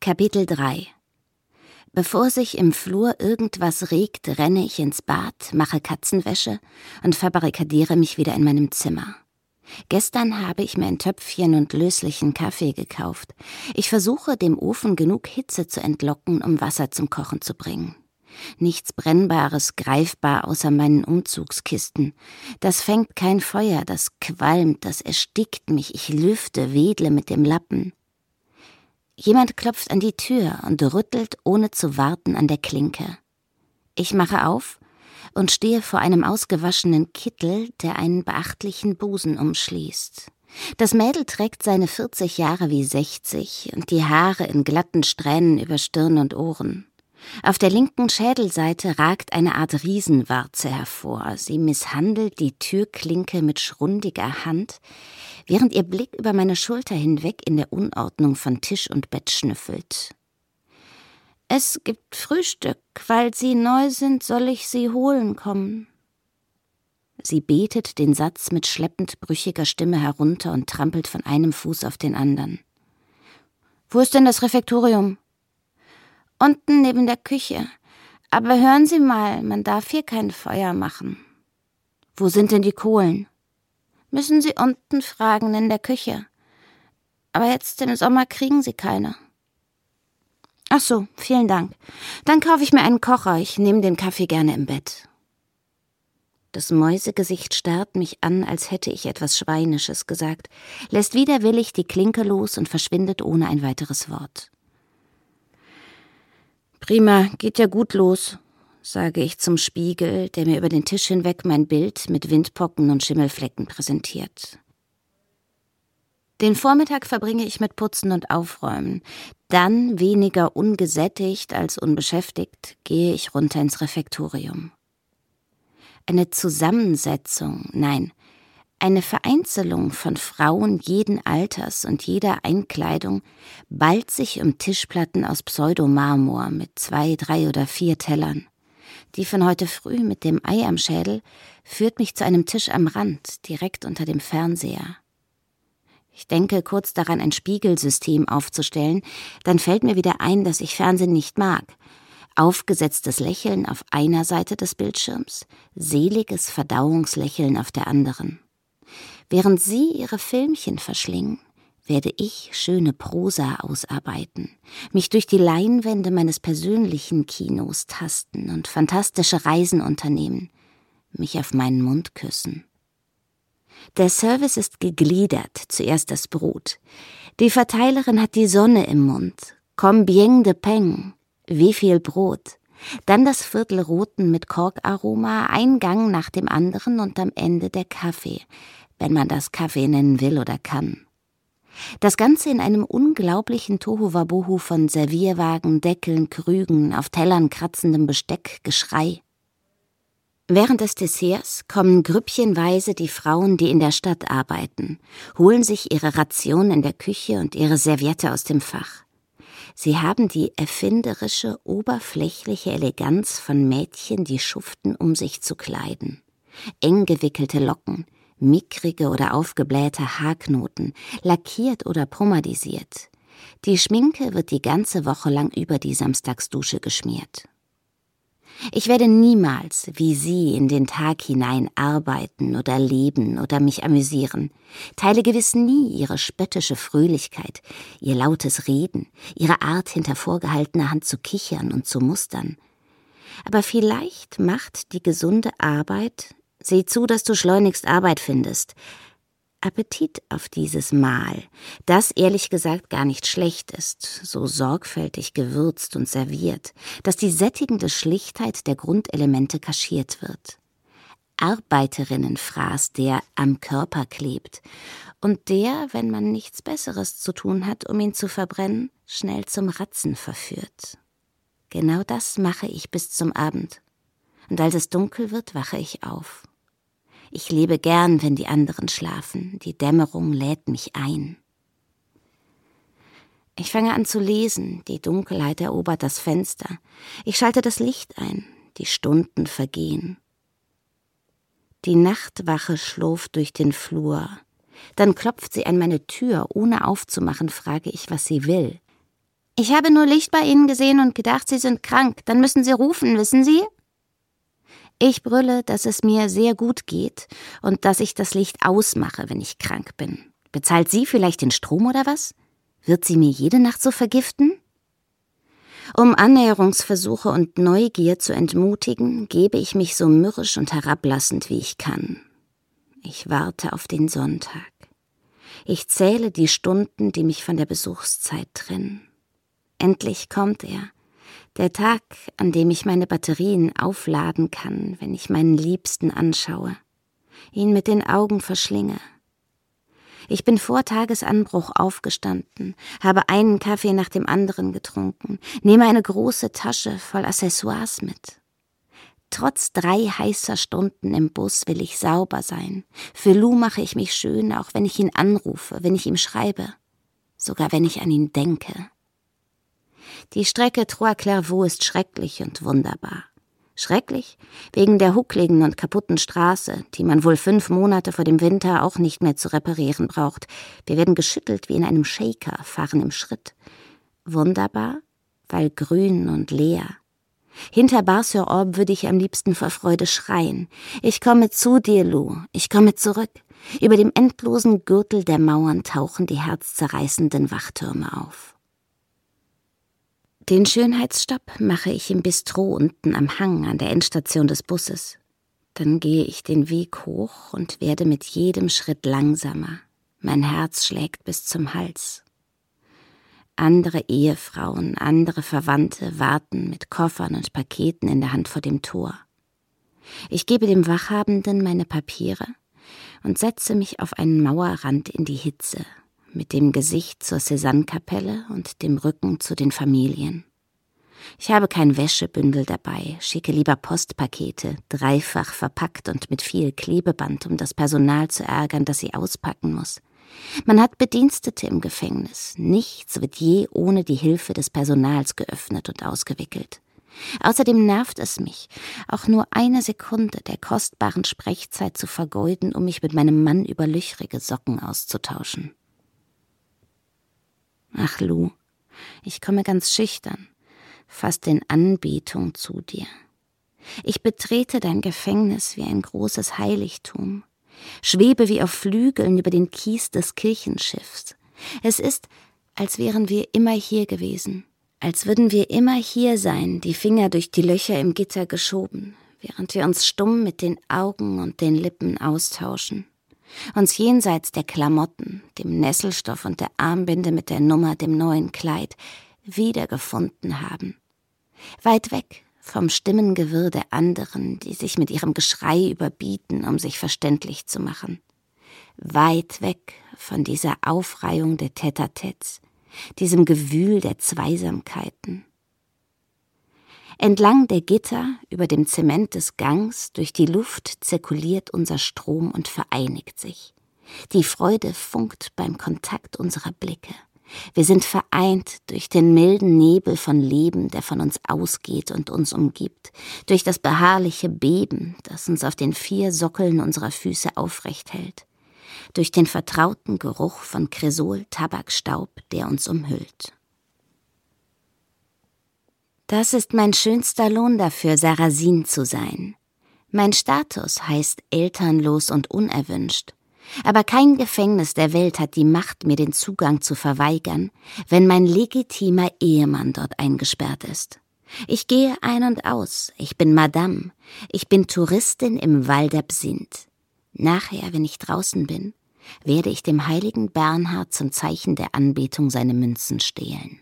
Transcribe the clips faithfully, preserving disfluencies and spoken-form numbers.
Kapitel drei. Bevor sich im Flur irgendwas regt, renne ich ins Bad, mache Katzenwäsche und verbarrikadiere mich wieder in meinem Zimmer. Gestern habe ich mir ein Töpfchen und löslichen Kaffee gekauft. Ich versuche, dem Ofen genug Hitze zu entlocken, um Wasser zum Kochen zu bringen. Nichts Brennbares greifbar außer meinen Umzugskisten. Das fängt kein Feuer, das qualmt, das erstickt mich. Ich lüfte, wedle mit dem Lappen. Jemand klopft an die Tür und rüttelt, ohne zu warten, an der Klinke. Ich mache auf und stehe vor einem ausgewaschenen Kittel, der einen beachtlichen Busen umschließt. Das Mädel trägt seine vierzig Jahre wie sechzig und die Haare in glatten Strähnen über Stirn und Ohren. Auf der linken Schädelseite ragt eine Art Riesenwarze hervor. Sie misshandelt die Türklinke mit schrundiger Hand, während ihr Blick über meine Schulter hinweg in der Unordnung von Tisch und Bett schnüffelt. »Es gibt Frühstück. Weil Sie neu sind, soll ich Sie holen kommen.« Sie betet den Satz mit schleppend brüchiger Stimme herunter und trampelt von einem Fuß auf den anderen. »Wo ist denn das Refektorium?« »Unten neben der Küche. Aber hören Sie mal, man darf hier kein Feuer machen.« »Wo sind denn die Kohlen?« »Müssen Sie unten fragen, in der Küche. Aber jetzt im Sommer kriegen Sie keine.« »Ach so, vielen Dank. Dann kaufe ich mir einen Kocher. Ich nehme den Kaffee gerne im Bett.« Das Mäusegesicht starrt mich an, als hätte ich etwas Schweinisches gesagt, lässt widerwillig die Klinke los und verschwindet ohne ein weiteres Wort. »Prima, geht ja gut los«, sage ich zum Spiegel, der mir über den Tisch hinweg mein Bild mit Windpocken und Schimmelflecken präsentiert. Den Vormittag verbringe ich mit Putzen und Aufräumen. Dann, weniger ungesättigt als unbeschäftigt, gehe ich runter ins Refektorium. Eine Zusammensetzung, nein, eine Vereinzelung von Frauen jeden Alters und jeder Einkleidung ballt sich um Tischplatten aus Pseudomarmor mit zwei, drei oder vier Tellern. Die von heute früh mit dem Ei am Schädel führt mich zu einem Tisch am Rand, direkt unter dem Fernseher. Ich denke kurz daran, ein Spiegelsystem aufzustellen, dann fällt mir wieder ein, dass ich Fernsehen nicht mag. Aufgesetztes Lächeln auf einer Seite des Bildschirms, seliges Verdauungslächeln auf der anderen. Während Sie Ihre Filmchen verschlingen, werde ich schöne Prosa ausarbeiten, mich durch die Leinwände meines persönlichen Kinos tasten und fantastische Reisen unternehmen, mich auf meinen Mund küssen. Der Service ist gegliedert, zuerst das Brot. Die Verteilerin hat die Sonne im Mund. Combien de pain, wie viel Brot. Dann das Viertel Roten mit Korkaroma, ein Gang nach dem anderen und am Ende der Kaffee, wenn man das Kaffee nennen will oder kann. Das Ganze in einem unglaublichen Tohuwabohu von Servierwagen, Deckeln, Krügen, auf Tellern kratzendem Besteck, Geschrei. Während des Desserts kommen grüppchenweise die Frauen, die in der Stadt arbeiten, holen sich ihre Ration in der Küche und ihre Serviette aus dem Fach. Sie haben die erfinderische, oberflächliche Eleganz von Mädchen, die schuften, um sich zu kleiden. Eng gewickelte Locken, mickrige oder aufgeblähte Haarknoten, lackiert oder pomadisiert. Die Schminke wird die ganze Woche lang über die Samstagsdusche geschmiert. Ich werde niemals, wie Sie, in den Tag hinein arbeiten oder leben oder mich amüsieren, teile gewiss nie Ihre spöttische Fröhlichkeit, Ihr lautes Reden, Ihre Art, hinter vorgehaltener Hand zu kichern und zu mustern. Aber vielleicht macht die gesunde Arbeit, sieh zu, dass du schleunigst Arbeit findest, Appetit auf dieses Mahl, das ehrlich gesagt gar nicht schlecht ist, so sorgfältig gewürzt und serviert, dass die sättigende Schlichtheit der Grundelemente kaschiert wird. Arbeiterinnenfraß, der am Körper klebt und der, wenn man nichts Besseres zu tun hat, um ihn zu verbrennen, schnell zum Ratzen verführt. Genau das mache ich bis zum Abend. Und als es dunkel wird, wache ich auf. Ich lebe gern, wenn die anderen schlafen. Die Dämmerung lädt mich ein. Ich fange an zu lesen. Die Dunkelheit erobert das Fenster. Ich schalte das Licht ein. Die Stunden vergehen. Die Nachtwache schlurft durch den Flur. Dann klopft sie an meine Tür. Ohne aufzumachen, frage ich, was sie will. »Ich habe nur Licht bei Ihnen gesehen und gedacht, Sie sind krank. Dann müssen Sie rufen, wissen Sie?« Ich brülle, dass es mir sehr gut geht und dass ich das Licht ausmache, wenn ich krank bin. Bezahlt sie vielleicht den Strom oder was? Wird sie mir jede Nacht so vergiften? Um Annäherungsversuche und Neugier zu entmutigen, gebe ich mich so mürrisch und herablassend, wie ich kann. Ich warte auf den Sonntag. Ich zähle die Stunden, die mich von der Besuchszeit trennen. Endlich kommt er, der Tag, an dem ich meine Batterien aufladen kann, wenn ich meinen Liebsten anschaue, ihn mit den Augen verschlinge. Ich bin vor Tagesanbruch aufgestanden, habe einen Kaffee nach dem anderen getrunken, nehme eine große Tasche voll Accessoires mit. Trotz drei heißer Stunden im Bus will ich sauber sein. Für Lou mache ich mich schön, auch wenn ich ihn anrufe, wenn ich ihm schreibe, sogar wenn ich an ihn denke. Die Strecke Troyes-Clairvaux ist schrecklich und wunderbar. Schrecklich wegen der huckligen und kaputten Straße, die man wohl fünf Monate vor dem Winter auch nicht mehr zu reparieren braucht. Wir werden geschüttelt wie in einem Shaker, fahren im Schritt. Wunderbar, weil grün und leer. Hinter Bar-sur-Aube würde ich am liebsten vor Freude schreien. Ich komme zu dir, Lou, ich komme zurück. Über dem endlosen Gürtel der Mauern tauchen die herzzerreißenden Wachtürme auf. Den Schönheitsstopp mache ich im Bistro unten am Hang an der Endstation des Busses. Dann gehe ich den Weg hoch und werde mit jedem Schritt langsamer. Mein Herz schlägt bis zum Hals. Andere Ehefrauen, andere Verwandte warten mit Koffern und Paketen in der Hand vor dem Tor. Ich gebe dem Wachhabenden meine Papiere und setze mich auf einen Mauerrand in die Hitze, mit dem Gesicht zur Cézanne-Kapelle und dem Rücken zu den Familien. Ich habe kein Wäschebündel dabei, schicke lieber Postpakete, dreifach verpackt und mit viel Klebeband, um das Personal zu ärgern, das sie auspacken muss. Man hat Bedienstete im Gefängnis. Nichts wird je ohne die Hilfe des Personals geöffnet und ausgewickelt. Außerdem nervt es mich, auch nur eine Sekunde der kostbaren Sprechzeit zu vergeuden, um mich mit meinem Mann über löchrige Socken auszutauschen. Ach, Lou, ich komme ganz schüchtern, fast in Anbetung zu dir. Ich betrete dein Gefängnis wie ein großes Heiligtum, schwebe wie auf Flügeln über den Kies des Kirchenschiffs. Es ist, als wären wir immer hier gewesen, als würden wir immer hier sein, die Finger durch die Löcher im Gitter geschoben, während wir uns stumm mit den Augen und den Lippen austauschen. Uns jenseits der Klamotten, dem Nesselstoff und der Armbinde mit der Nummer, dem neuen Kleid, wiedergefunden haben. Weit weg vom Stimmengewirr der anderen, die sich mit ihrem Geschrei überbieten, um sich verständlich zu machen. Weit weg von dieser Aufreihung der Tête-à-Têtes, diesem Gewühl der Zweisamkeiten. Entlang der Gitter, über dem Zement des Gangs, durch die Luft zirkuliert unser Strom und vereinigt sich. Die Freude funkt beim Kontakt unserer Blicke. Wir sind vereint durch den milden Nebel von Leben, der von uns ausgeht und uns umgibt, durch das beharrliche Beben, das uns auf den vier Sockeln unserer Füße aufrecht hält, durch den vertrauten Geruch von Kresol-Tabakstaub, der uns umhüllt. Das ist mein schönster Lohn dafür, Sarrazin zu sein. Mein Status heißt elternlos und unerwünscht. Aber kein Gefängnis der Welt hat die Macht, mir den Zugang zu verweigern, wenn mein legitimer Ehemann dort eingesperrt ist. Ich gehe ein und aus, ich bin Madame, ich bin Touristin im Val d'Absinthe. Nachher, wenn ich draußen bin, werde ich dem heiligen Bernhard zum Zeichen der Anbetung seine Münzen stehlen.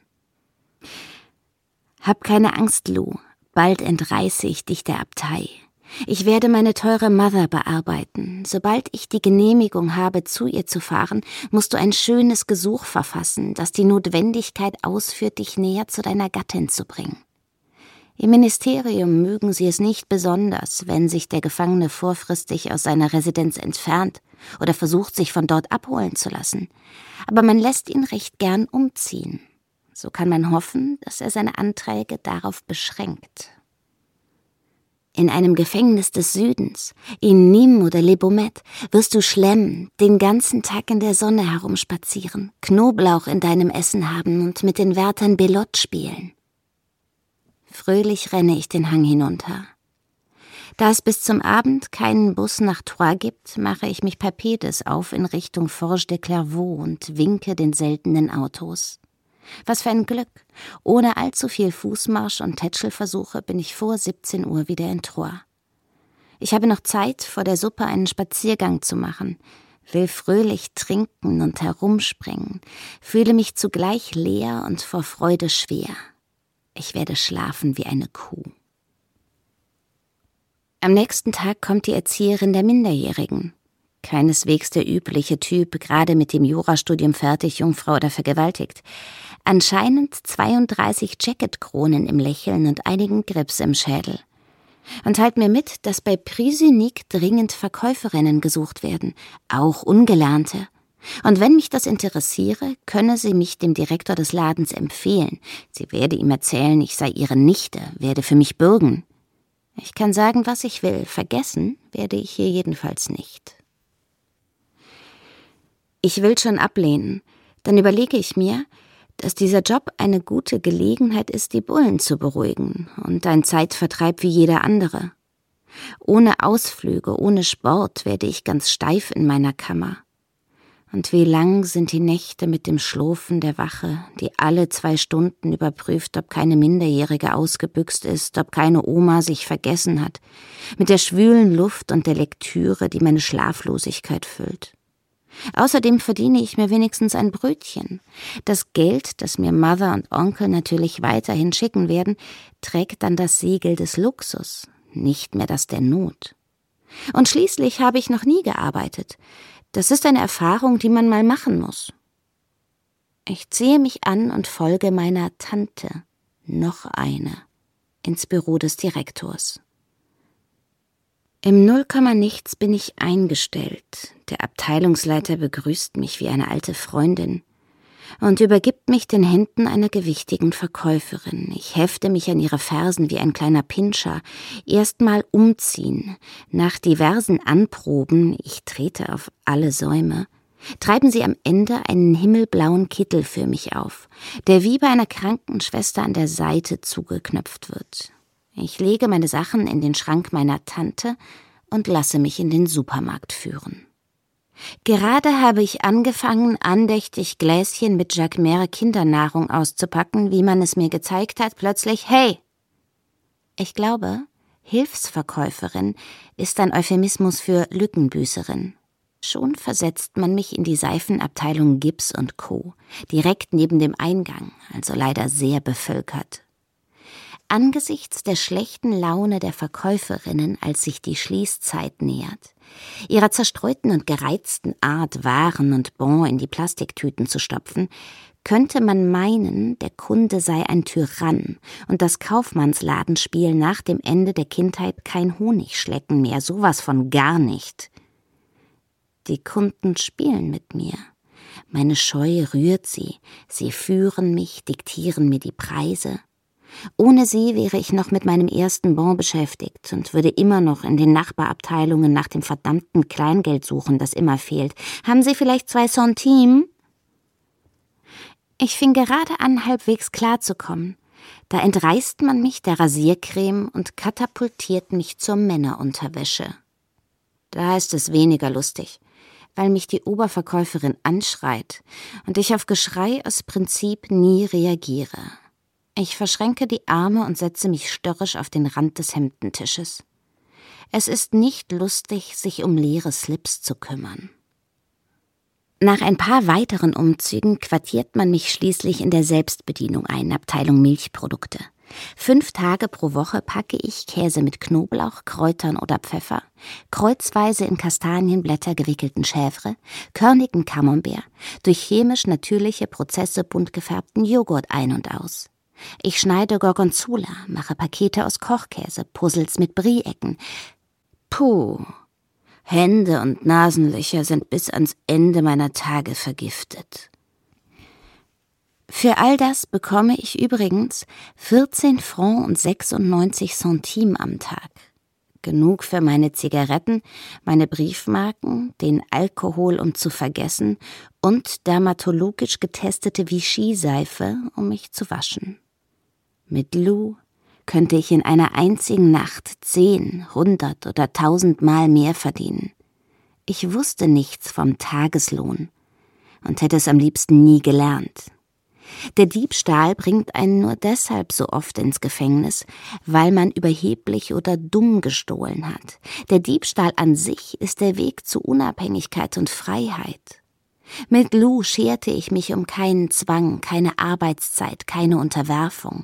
Hab keine Angst, Lou, bald entreiße ich dich der Abtei. Ich werde meine teure Mother bearbeiten. Sobald ich die Genehmigung habe, zu ihr zu fahren, musst du ein schönes Gesuch verfassen, das die Notwendigkeit ausführt, dich näher zu deiner Gattin zu bringen. Im Ministerium mögen sie es nicht besonders, wenn sich der Gefangene vorfristig aus seiner Residenz entfernt oder versucht, sich von dort abholen zu lassen. Aber man lässt ihn recht gern umziehen. So kann man hoffen, dass er seine Anträge darauf beschränkt. In einem Gefängnis des Südens, in Nîmes oder Le Baumet, wirst du schlemmen, den ganzen Tag in der Sonne herumspazieren, Knoblauch in deinem Essen haben und mit den Wärtern Belote spielen. Fröhlich renne ich den Hang hinunter. Da es bis zum Abend keinen Bus nach Troyes gibt, mache ich mich per Pedis auf in Richtung Forges de Clairvaux und winke den seltenen Autos. Was für ein Glück! Ohne allzu viel Fußmarsch und Tätschelversuche bin ich vor siebzehn Uhr wieder in Troyes. Ich habe noch Zeit, vor der Suppe einen Spaziergang zu machen, will fröhlich trinken und herumspringen, fühle mich zugleich leer und vor Freude schwer. Ich werde schlafen wie eine Kuh. Am nächsten Tag kommt die Erzieherin der Minderjährigen. Keineswegs der übliche Typ, gerade mit dem Jurastudium fertig, Jungfrau oder vergewaltigt. Anscheinend zweiunddreißig Jacketkronen im Lächeln und einigen Grips im Schädel. Und teilt mir mit, dass bei Prix Unique dringend Verkäuferinnen gesucht werden, auch Ungelernte. Und wenn mich das interessiere, könne sie mich dem Direktor des Ladens empfehlen. Sie werde ihm erzählen, ich sei ihre Nichte, werde für mich bürgen. Ich kann sagen, was ich will, vergessen werde ich hier jedenfalls nicht. Ich will schon ablehnen, dann überlege ich mir, dass dieser Job eine gute Gelegenheit ist, die Bullen zu beruhigen und ein Zeitvertreib wie jeder andere. Ohne Ausflüge, ohne Sport werde ich ganz steif in meiner Kammer. Und wie lang sind die Nächte mit dem Schlurfen der Wache, die alle zwei Stunden überprüft, ob keine Minderjährige ausgebüxt ist, ob keine Oma sich vergessen hat, mit der schwülen Luft und der Lektüre, die meine Schlaflosigkeit füllt. Außerdem verdiene ich mir wenigstens ein Brötchen. Das Geld, das mir Mother und Onkel natürlich weiterhin schicken werden, trägt dann das Siegel des Luxus, nicht mehr das der Not. Und schließlich habe ich noch nie gearbeitet. Das ist eine Erfahrung, die man mal machen muss. Ich ziehe mich an und folge meiner Tante, noch eine, ins Büro des Direktors. Im Nullkommanichts bin ich eingestellt. Der Abteilungsleiter begrüßt mich wie eine alte Freundin und übergibt mich den Händen einer gewichtigen Verkäuferin. Ich hefte mich an ihre Fersen wie ein kleiner Pinscher. Erstmal umziehen. Nach diversen Anproben, ich trete auf alle Säume, treiben sie am Ende einen himmelblauen Kittel für mich auf, der wie bei einer Krankenschwester an der Seite zugeknöpft wird. Ich lege meine Sachen in den Schrank meiner Tante und lasse mich in den Supermarkt führen. Gerade habe ich angefangen, andächtig Gläschen mit Jacquemere Kindernahrung auszupacken, wie man es mir gezeigt hat, plötzlich, hey! Ich glaube, Hilfsverkäuferin ist ein Euphemismus für Lückenbüßerin. Schon versetzt man mich in die Seifenabteilung Gips und Co., direkt neben dem Eingang, also leider sehr bevölkert. Angesichts der schlechten Laune der Verkäuferinnen, als sich die Schließzeit nähert, ihrer zerstreuten und gereizten Art, Waren und Bon in die Plastiktüten zu stopfen, könnte man meinen, der Kunde sei ein Tyrann und das Kaufmannsladenspiel nach dem Ende der Kindheit kein Honigschlecken mehr, sowas von gar nicht. Die Kunden spielen mit mir. Meine Scheu rührt sie, sie führen mich, diktieren mir die Preise. Ohne sie wäre ich noch mit meinem ersten Bon beschäftigt und würde immer noch in den Nachbarabteilungen nach dem verdammten Kleingeld suchen, das immer fehlt. Haben Sie vielleicht zwei Centimes? Ich fing gerade an, halbwegs klarzukommen. Da entreißt man mich der Rasiercreme und katapultiert mich zur Männerunterwäsche. Da ist es weniger lustig, weil mich die Oberverkäuferin anschreit und ich auf Geschrei aus Prinzip nie reagiere. Ich verschränke die Arme und setze mich störrisch auf den Rand des Hemdentisches. Es ist nicht lustig, sich um leere Slips zu kümmern. Nach ein paar weiteren Umzügen quartiert man mich schließlich in der Selbstbedienung ein, Abteilung Milchprodukte. Fünf Tage pro Woche packe ich Käse mit Knoblauch, Kräutern oder Pfeffer, kreuzweise in Kastanienblätter gewickelten Chèvre, körnigen Camembert, durch chemisch natürliche Prozesse bunt gefärbten Joghurt ein und aus. Ich schneide Gorgonzola, mache Pakete aus Kochkäse, Puzzles mit Brie-Ecken. Puh, Hände und Nasenlöcher sind bis ans Ende meiner Tage vergiftet. Für all das bekomme ich übrigens vierzehn Francs und sechsundneunzig Centimes am Tag. Genug für meine Zigaretten, meine Briefmarken, den Alkohol, um zu vergessen, und dermatologisch getestete Vichy-Seife, um mich zu waschen. Mit Lou könnte ich in einer einzigen Nacht zehn, hundert oder tausendmal mehr verdienen. Ich wusste nichts vom Tageslohn und hätte es am liebsten nie gelernt. Der Diebstahl bringt einen nur deshalb so oft ins Gefängnis, weil man überheblich oder dumm gestohlen hat. Der Diebstahl an sich ist der Weg zu Unabhängigkeit und Freiheit. Mit Lou scherte ich mich um keinen Zwang, keine Arbeitszeit, keine Unterwerfung.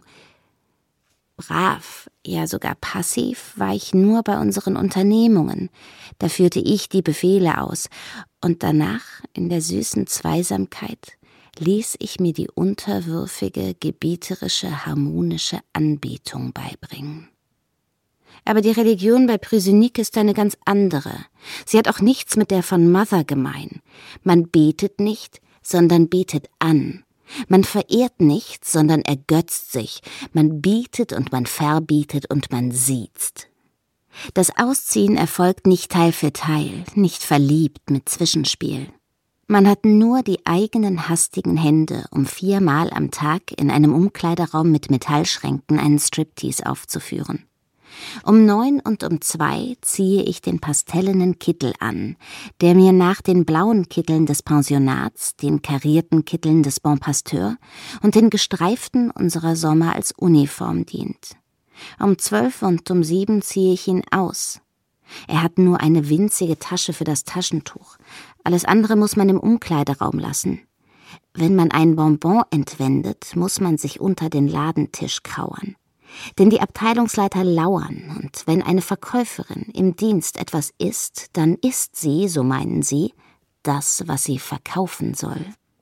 Brav, ja sogar passiv, war ich nur bei unseren Unternehmungen. Da führte ich die Befehle aus. Und danach, in der süßen Zweisamkeit, ließ ich mir die unterwürfige, gebieterische, harmonische Anbetung beibringen. Aber die Religion bei Prusinique ist eine ganz andere. Sie hat auch nichts mit der von Mother gemein. Man betet nicht, sondern betet an. Man verehrt nicht, sondern ergötzt sich. Man bietet und man verbietet und man siezt. Das Ausziehen erfolgt nicht Teil für Teil, nicht verliebt mit Zwischenspiel. Man hat nur die eigenen hastigen Hände, um viermal am Tag in einem Umkleideraum mit Metallschränken einen Striptease aufzuführen. Um neun und um zwei ziehe ich den pastellenen Kittel an, der mir nach den blauen Kitteln des Pensionats, den karierten Kitteln des Bon Pasteur und den gestreiften unserer Sommer als Uniform dient. Um zwölf und um sieben ziehe ich ihn aus. Er hat nur eine winzige Tasche für das Taschentuch. Alles andere muss man im Umkleideraum lassen. Wenn man ein Bonbon entwendet, muss man sich unter den Ladentisch kauern. Denn die Abteilungsleiter lauern, und wenn eine Verkäuferin im Dienst etwas isst, dann isst sie, so meinen sie, das, was sie verkaufen soll.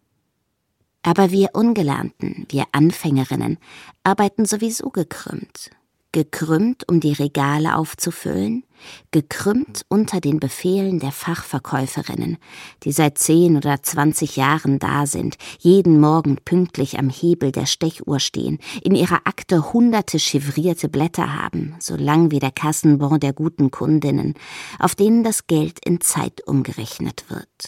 Aber wir Ungelernten, wir Anfängerinnen, arbeiten sowieso gekrümmt. Gekrümmt, um die Regale aufzufüllen, gekrümmt unter den Befehlen der Fachverkäuferinnen, die seit zehn oder zwanzig Jahren da sind, jeden Morgen pünktlich am Hebel der Stechuhr stehen, in ihrer Akte hunderte chiffrierte Blätter haben, so lang wie der Kassenbon der guten Kundinnen, auf denen das Geld in Zeit umgerechnet wird.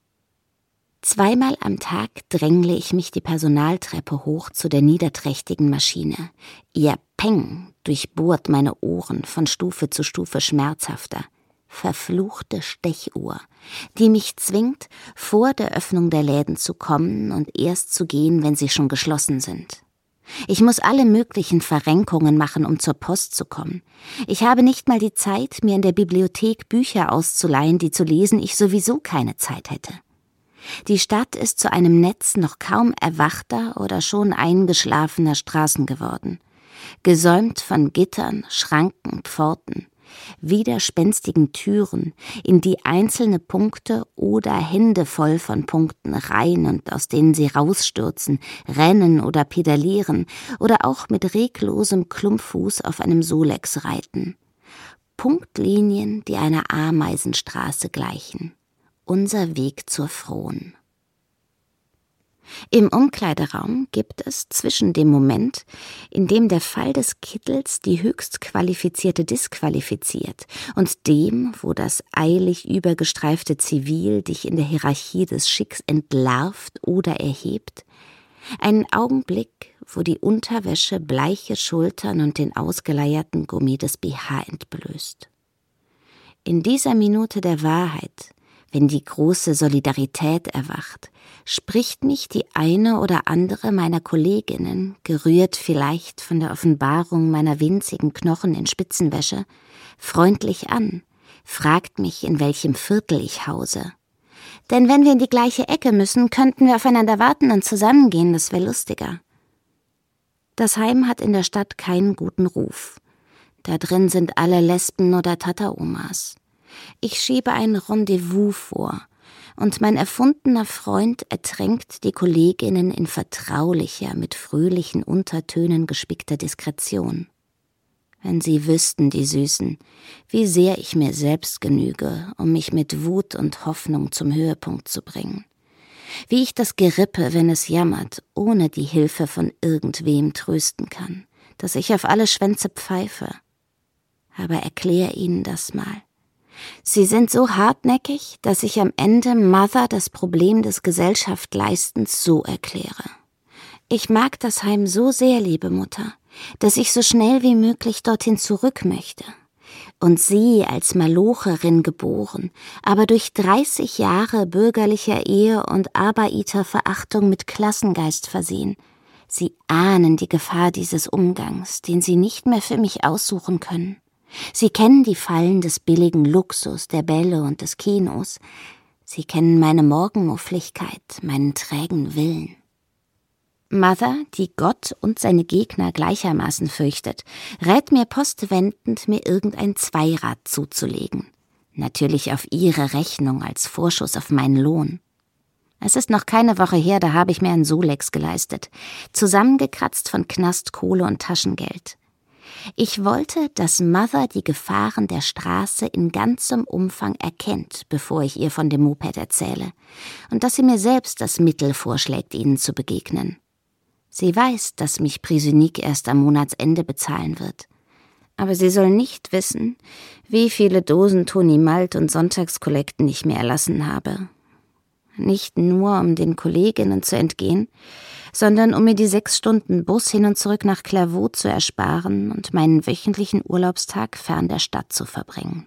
Zweimal am Tag drängle ich mich die Personaltreppe hoch zu der niederträchtigen Maschine. Ihr Peng durchbohrt meine Ohren von Stufe zu Stufe schmerzhafter. Verfluchte Stechuhr, die mich zwingt, vor der Öffnung der Läden zu kommen und erst zu gehen, wenn sie schon geschlossen sind. Ich muss alle möglichen Verrenkungen machen, um zur Post zu kommen. Ich habe nicht mal die Zeit, mir in der Bibliothek Bücher auszuleihen, die zu lesen ich sowieso keine Zeit hätte. Die Stadt ist zu einem Netz noch kaum erwachter oder schon eingeschlafener Straßen geworden. Gesäumt von Gittern, Schranken, Pforten, widerspenstigen Türen, in die einzelne Punkte oder Hände voll von Punkten rein und aus denen sie rausstürzen, rennen oder pedalieren oder auch mit reglosem Klumpfuß auf einem Solex reiten. Punktlinien, die einer Ameisenstraße gleichen. Unser Weg zur Fron. Im Umkleideraum gibt es zwischen dem Moment, in dem der Fall des Kittels die höchst qualifizierte disqualifiziert, und dem, wo das eilig übergestreifte Zivil dich in der Hierarchie des Schicks entlarvt oder erhebt, einen Augenblick, wo die Unterwäsche bleiche Schultern und den ausgeleierten Gummi des B H entblößt. In dieser Minute der Wahrheit, wenn die große Solidarität erwacht, spricht mich die eine oder andere meiner Kolleginnen, gerührt vielleicht von der Offenbarung meiner winzigen Knochen in Spitzenwäsche, freundlich an, fragt mich, in welchem Viertel ich hause. Denn wenn wir in die gleiche Ecke müssen, könnten wir aufeinander warten und zusammengehen, das wäre lustiger. Das Heim hat in der Stadt keinen guten Ruf. Da drin sind alle Lesben oder Tata-Omas. Ich schiebe ein Rendezvous vor, und mein erfundener Freund ertränkt die Kolleginnen in vertraulicher, mit fröhlichen Untertönen gespickter Diskretion. Wenn sie wüssten, die Süßen, wie sehr ich mir selbst genüge, um mich mit Wut und Hoffnung zum Höhepunkt zu bringen. Wie ich das Gerippe, wenn es jammert, ohne die Hilfe von irgendwem trösten kann, dass ich auf alle Schwänze pfeife. Aber erklär ihnen das mal. Sie sind so hartnäckig, dass ich am Ende Mother das Problem des Gesellschaftleistens so erkläre. Ich mag das Heim so sehr, liebe Mutter, dass ich so schnell wie möglich dorthin zurück möchte. Und Sie als Malocherin geboren, aber durch dreißig Jahre bürgerlicher Ehe und Arbeiterverachtung mit Klassengeist versehen. Sie ahnen die Gefahr dieses Umgangs, den Sie nicht mehr für mich aussuchen können. Sie kennen die Fallen des billigen Luxus, der Bälle und des Kinos. Sie kennen meine Morgenmuffligkeit, meinen trägen Willen. Mother, die Gott und seine Gegner gleichermaßen fürchtet, rät mir postwendend, mir irgendein Zweirad zuzulegen. Natürlich auf ihre Rechnung als Vorschuss auf meinen Lohn. Es ist noch keine Woche her, da habe ich mir einen Solex geleistet, zusammengekratzt von Knastkohle und Taschengeld. Ich wollte, dass Mother die Gefahren der Straße in ganzem Umfang erkennt, bevor ich ihr von dem Moped erzähle, und dass sie mir selbst das Mittel vorschlägt, ihnen zu begegnen. Sie weiß, dass mich Prisonique erst am Monatsende bezahlen wird. Aber sie soll nicht wissen, wie viele Dosen Toni Malt und Sonntagskollekten ich mir erlassen habe. Nicht nur, um den Kolleginnen zu entgehen, sondern um mir die sechs Stunden Bus hin und zurück nach Clairvaux zu ersparen und meinen wöchentlichen Urlaubstag fern der Stadt zu verbringen.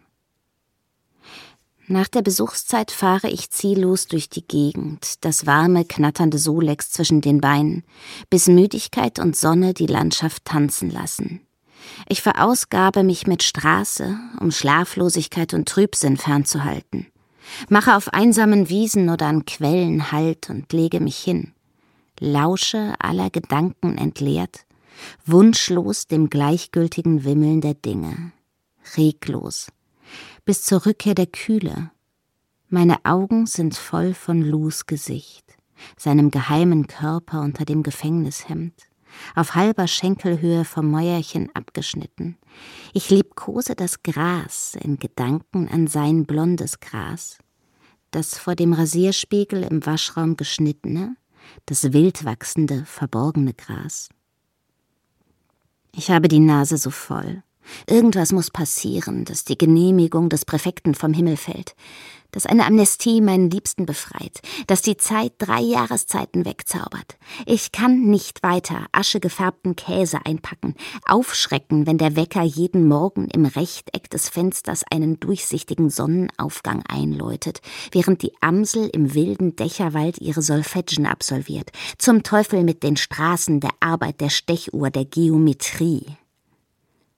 Nach der Besuchszeit fahre ich ziellos durch die Gegend, das warme, knatternde Solex zwischen den Beinen, bis Müdigkeit und Sonne die Landschaft tanzen lassen. Ich verausgabe mich mit Straße, um Schlaflosigkeit und Trübsinn fernzuhalten. Mache auf einsamen Wiesen oder an Quellen Halt und lege mich hin. Lausche aller Gedanken entleert, wunschlos dem gleichgültigen Wimmeln der Dinge. Reglos. Bis zur Rückkehr der Kühle. Meine Augen sind voll von Lous Gesicht, seinem geheimen Körper unter dem Gefängnishemd, auf halber Schenkelhöhe vom Mäuerchen abgeschnitten. Ich liebkose das Gras in Gedanken an sein blondes Gras, das vor dem Rasierspiegel im Waschraum geschnittene, das wild wachsende, verborgene Gras. Ich habe die Nase so voll. Irgendwas muss passieren, dass die Genehmigung des Präfekten vom Himmel fällt, dass eine Amnestie meinen Liebsten befreit, dass die Zeit drei Jahreszeiten wegzaubert. Ich kann nicht weiter aschegefärbten Käse einpacken, aufschrecken, wenn der Wecker jeden Morgen im Rechteck des Fensters einen durchsichtigen Sonnenaufgang einläutet, während die Amsel im wilden Dächerwald ihre Solfeggien absolviert. Zum Teufel mit den Straßen, der Arbeit, der Stechuhr, der Geometrie.